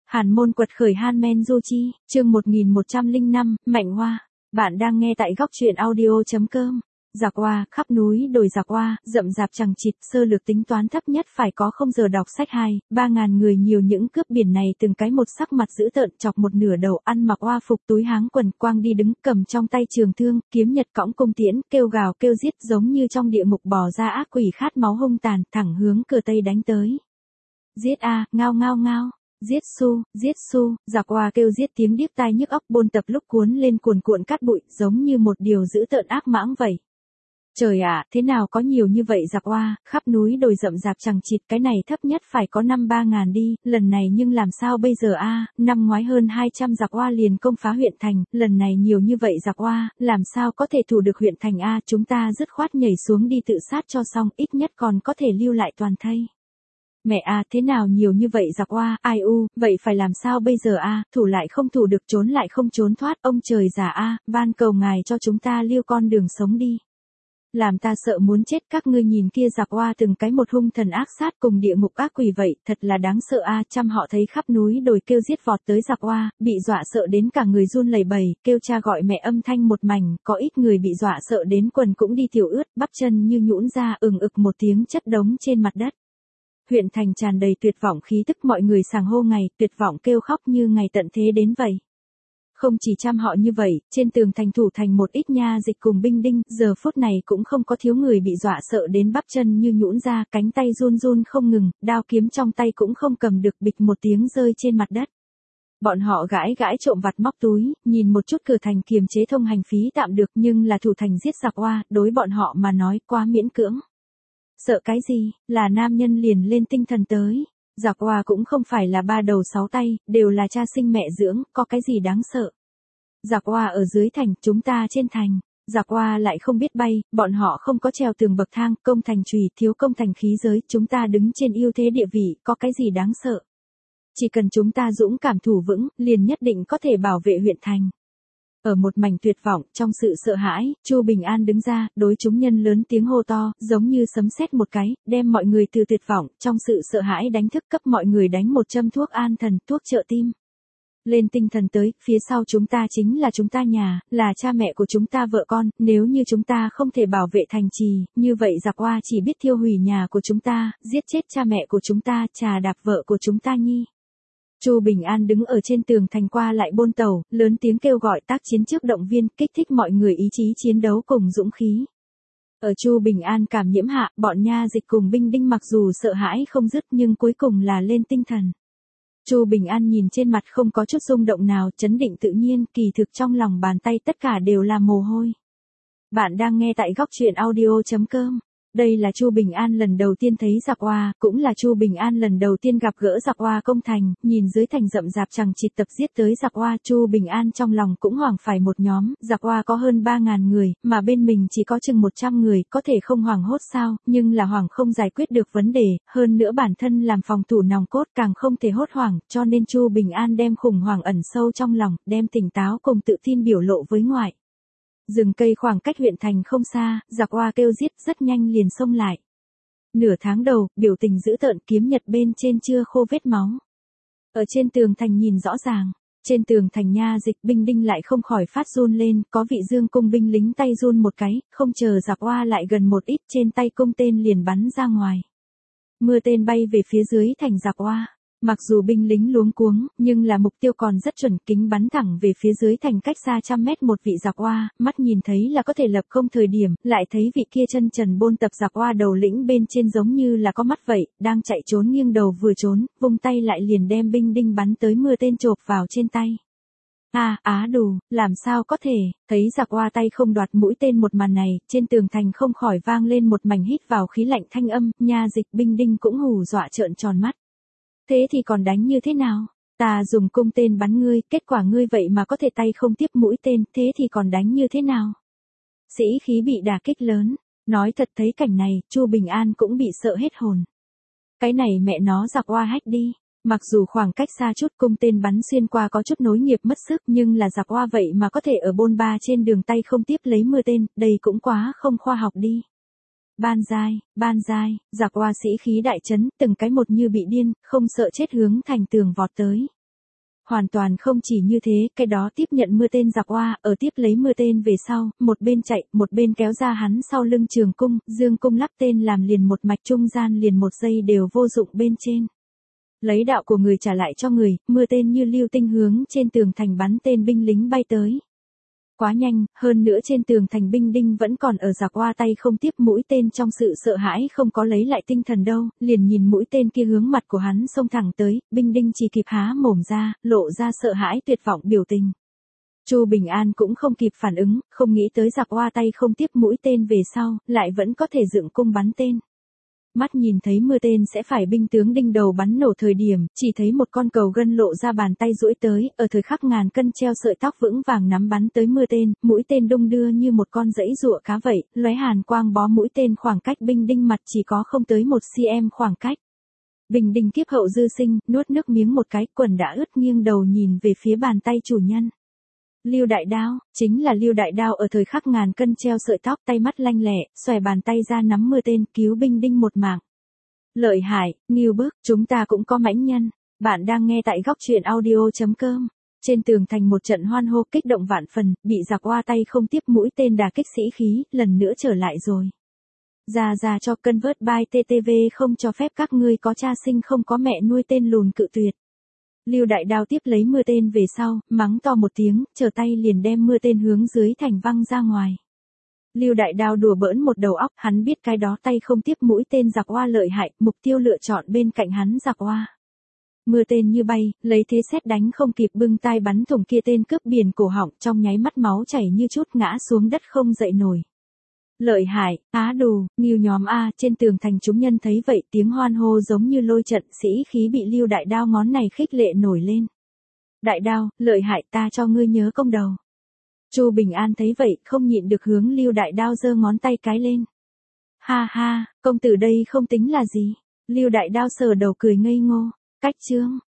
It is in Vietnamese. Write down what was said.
Hàn môn quật khởi Han Du Chi, chương 1105, Mạnh Hoa. Bạn đang nghe tại góc truyện audio.com. Giặc Hoa, khắp núi đồi Giặc Hoa, rậm rạp chằng chịt, sơ lược tính toán thấp nhất phải có 0 giờ đọc sách 3.000 người nhiều những cướp biển này từng cái một sắc mặt dữ tợn chọc một nửa đầu ăn mặc hoa phục túi háng quần quang đi đứng cầm trong tay trường thương, kiếm nhật cõng cung tiễn, kêu gào kêu giết giống như trong địa ngục bò ra ác quỷ khát máu hung tàn thẳng hướng cửa Tây đánh tới. Giết a, ngao ngao ngao. Giết su, Giặc Hoa kêu giết tiếng điếc tai nhức óc bôn tập lúc cuốn lên cuồn cuộn cát bụi giống như một điều dữ tợn ác mãng vậy. Trời ạ, thế nào có nhiều như vậy Giặc Hoa, khắp núi đồi rậm rạp chằng chịt cái này thấp nhất phải có 3.000 đi, lần này nhưng làm sao bây giờ a? Năm ngoái hơn 200 Giặc Hoa liền công phá huyện thành, lần này nhiều như vậy Giặc Hoa, làm sao có thể thủ được huyện thành a? Chúng ta dứt khoát nhảy xuống đi tự sát cho xong, ít nhất còn có thể lưu lại toàn thây. Mẹ à, thế nào nhiều như vậy Giặc Hoa, ai u, vậy phải làm sao bây giờ a? Thủ lại không thủ được, trốn lại không trốn thoát, ông trời già a, van cầu ngài cho chúng ta lưu con đường sống đi. Làm ta sợ muốn chết, các ngươi nhìn kia Giặc Hoa từng cái một hung thần ác sát cùng địa ngục ác quỷ vậy, thật là đáng sợ a. Trăm họ thấy khắp núi đồi kêu giết vọt tới Giặc Hoa, bị dọa sợ đến cả người run lẩy bẩy, kêu cha gọi mẹ âm thanh một mảnh, có ít người bị dọa sợ đến quần cũng đi tiểu ướt, bắp chân như nhũn ra, ực một tiếng chất đống trên mặt đất. Huyện thành tràn đầy tuyệt vọng khí tức, mọi người sàng hô ngày, tuyệt vọng kêu khóc như ngày tận thế đến vậy. Không chỉ trăm họ như vậy, trên tường thành thủ thành một ít nha dịch cùng binh đinh, giờ phút này cũng không có thiếu người bị dọa sợ đến bắp chân như nhũn ra, cánh tay run run không ngừng, đao kiếm trong tay cũng không cầm được, bịch một tiếng rơi trên mặt đất. Bọn họ gãi gãi trộm vặt móc túi, nhìn một chút cửa thành kiềm chế thông hành phí tạm được, nhưng là thủ thành giết Giặc Hoa, đối bọn họ mà nói quá miễn cưỡng. Sợ cái gì, là nam nhân liền lên tinh thần tới. Giặc Hoa cũng không phải là 3 đầu 6 tay, đều là cha sinh mẹ dưỡng, có cái gì đáng sợ. Giặc Hoa ở dưới thành, chúng ta trên thành. Giặc Hoa lại không biết bay, bọn họ không có trèo tường bậc thang, công thành chùy, thiếu công thành khí giới, chúng ta đứng trên ưu thế địa vị, có cái gì đáng sợ. Chỉ cần chúng ta dũng cảm thủ vững, liền nhất định có thể bảo vệ huyện thành. Ở một mảnh tuyệt vọng, trong sự sợ hãi, Chu Bình An đứng ra, đối chúng nhân lớn tiếng hô to, giống như sấm sét một cái, đem mọi người từ tuyệt vọng, trong sự sợ hãi đánh thức, cấp mọi người đánh một châm thuốc an thần, thuốc trợ tim. Lên tinh thần tới, phía sau chúng ta chính là chúng ta nhà, là cha mẹ của chúng ta vợ con, nếu như chúng ta không thể bảo vệ thành trì, như vậy Giặc Hoa chỉ biết thiêu hủy nhà của chúng ta, giết chết cha mẹ của chúng ta, trà đạp vợ của chúng ta nhi. Chu Bình An đứng ở trên tường thành qua lại bôn tàu, lớn tiếng kêu gọi tác chiến trước động viên, kích thích mọi người ý chí chiến đấu cùng dũng khí. Ở Chu Bình An cảm nhiễm hạ, bọn nha dịch cùng binh đinh mặc dù sợ hãi không dứt nhưng cuối cùng là lên tinh thần. Chu Bình An nhìn trên mặt không có chút rung động nào, trấn định tự nhiên, kỳ thực trong lòng bàn tay tất cả đều là mồ hôi. Bạn đang nghe tại góc truyện audio.com. Đây là Chu Bình An lần đầu tiên thấy Giặc Hoa, cũng là Chu Bình An lần đầu tiên gặp gỡ Giặc Hoa công thành, nhìn dưới thành rậm rạp chằng chịt tập giết tới Giặc Hoa, Chu Bình An trong lòng cũng hoảng phải một nhóm, Giặc Hoa có hơn 3.000 người, mà bên mình chỉ có chừng 100 người, có thể không hoảng hốt sao, nhưng là hoảng không giải quyết được vấn đề, hơn nữa bản thân làm phòng thủ nòng cốt càng không thể hốt hoảng, cho nên Chu Bình An đem khủng hoảng ẩn sâu trong lòng, đem tỉnh táo cùng tự tin biểu lộ với ngoại. Rừng cây khoảng cách huyện thành không xa, Giặc Hoa kêu giết rất nhanh liền xông lại. Nửa tháng đầu, biểu tình dữ tợn, kiếm nhật bên trên chưa khô vết máu. Ở trên tường thành nhìn rõ ràng, trên tường thành nha dịch binh đinh lại không khỏi phát run lên, có vị dương cung binh lính tay run một cái, không chờ Giặc Hoa lại gần một ít trên tay cung tên liền bắn ra ngoài. Mưa tên bay về phía dưới thành Giặc Hoa. Mặc dù binh lính luống cuống, nhưng là mục tiêu còn rất chuẩn, kính bắn thẳng về phía dưới thành cách xa 100 mét một vị Giặc Hoa, mắt nhìn thấy là có thể lập công thời điểm, lại thấy vị kia chân trần bôn tập Giặc Hoa đầu lĩnh bên trên giống như là có mắt vậy, đang chạy trốn nghiêng đầu vừa trốn, vung tay lại liền đem binh đinh bắn tới mưa tên chộp vào trên tay. Đù, làm sao có thể, thấy Giặc Hoa tay không đoạt mũi tên một màn này, trên tường thành không khỏi vang lên một mảnh hít vào khí lạnh thanh âm, nha dịch binh đinh cũng hù dọa trợn tròn mắt. Thế thì còn đánh như thế nào? Ta dùng cung tên bắn ngươi, kết quả ngươi vậy mà có thể tay không tiếp mũi tên, thế thì còn đánh như thế nào? Sĩ khí bị đả kích lớn, nói thật thấy cảnh này, Chu Bình An cũng bị sợ hết hồn. Cái này mẹ nó Giặc Hoa hack đi, mặc dù khoảng cách xa chút cung tên bắn xuyên qua có chút nối nghiệp mất sức nhưng là Giặc Hoa vậy mà có thể ở bôn ba trên đường tay không tiếp lấy mưa tên, đây cũng quá không khoa học đi. Ban giai, Giặc Hoa sĩ khí đại chấn, từng cái một như bị điên, không sợ chết hướng thành tường vọt tới. Hoàn toàn không chỉ như thế, cái đó tiếp nhận mưa tên giặc oa, ở tiếp lấy mưa tên về sau, một bên chạy, một bên kéo ra hắn sau lưng trường cung, dương cung lắp tên làm liền một mạch trung gian liền một giây đều vô dụng bên trên. Lấy đạo của người trả lại cho người, mưa tên như lưu tinh hướng trên tường thành bắn tên binh lính bay tới. Quá nhanh, hơn nữa trên tường thành binh đinh vẫn còn ở giặc oa tay không tiếp mũi tên trong sự sợ hãi không có lấy lại tinh thần đâu, liền nhìn mũi tên kia hướng mặt của hắn xông thẳng tới, binh đinh chỉ kịp há mồm ra, lộ ra sợ hãi tuyệt vọng biểu tình. Chu Bình An cũng không kịp phản ứng, không nghĩ tới giặc oa tay không tiếp mũi tên về sau, lại vẫn có thể dựng cung bắn tên. Mắt nhìn thấy mưa tên sẽ phải binh tướng đinh đầu bắn nổ thời điểm, chỉ thấy một con cầu gân lộ ra bàn tay duỗi tới, ở thời khắc ngàn cân treo sợi tóc vững vàng nắm bắn tới mưa tên, mũi tên đung đưa như một con dãy rụa cá vậy, lóe hàn quang bó mũi tên khoảng cách binh đinh mặt chỉ có không tới 1 cm khoảng cách. Binh đinh kiếp hậu dư sinh, nuốt nước miếng một cái, quần đã ướt nghiêng đầu nhìn về phía bàn tay chủ nhân. Lưu Đại Đao, chính là Lưu Đại Đao ở thời khắc ngàn cân treo sợi tóc, tay mắt lanh lẹ, xòe bàn tay ra nắm mưa tên, cứu binh đinh một mạng. Lợi hại, nghiêu bức, chúng ta cũng có mãnh nhân. Bạn đang nghe tại góc truyện audio.com. Trên tường thành một trận hoan hô kích động vạn phần, bị giặc oa tay không tiếp mũi tên đả kích sĩ khí, lần nữa trở lại rồi. Ra cho convert by TTV không cho phép các ngươi có cha sinh không có mẹ nuôi tên lùn cự tuyệt. Lưu Đại Đao tiếp lấy mưa tên về sau, mắng to một tiếng, trở tay liền đem mưa tên hướng dưới thành văng ra ngoài. Lưu Đại Đao đùa bỡn một đầu óc, hắn biết cái đó tay không tiếp mũi tên giặc oa lợi hại, mục tiêu lựa chọn bên cạnh hắn giặc oa. Mưa tên như bay, lấy thế sét đánh không kịp bưng tai bắn thủng kia tên cướp biển cổ họng, trong nháy mắt máu chảy như chút ngã xuống đất không dậy nổi. Lợi hại, á đù, nghiêu nhóm A, trên tường thành chúng nhân thấy vậy tiếng hoan hô giống như lôi trận, sĩ khí bị Lưu Đại Đao ngón này khích lệ nổi lên. Đại Đao, lợi hại, ta cho ngươi nhớ công đầu. Chu Bình An thấy vậy, không nhịn được hướng Lưu Đại Đao giơ ngón tay cái lên. Ha ha, công tử đây không tính là gì. Lưu Đại Đao sờ đầu cười ngây ngô. Cách chương.